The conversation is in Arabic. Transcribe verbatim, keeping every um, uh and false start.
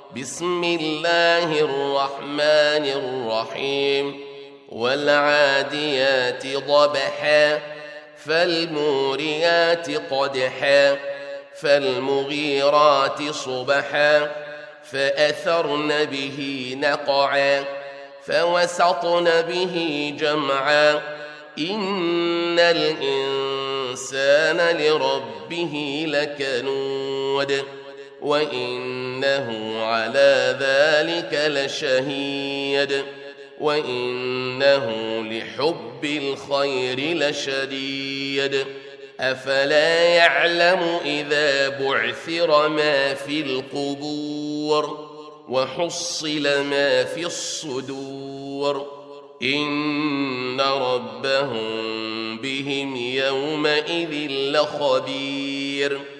بسم الله الرحمن الرحيم والعاديات ضبحا فالموريات قدحا فالمغيرات صبحا فأثرن به نقعا فوسطن به جمعا إن الإنسان لربه لكنود وإنه على ذلك لشهيد وإنه لحب الخير لشديد أفلا يعلم إذا بعثر ما في القبور وحصل ما في الصدور إن ربهم بهم يومئذ لخبير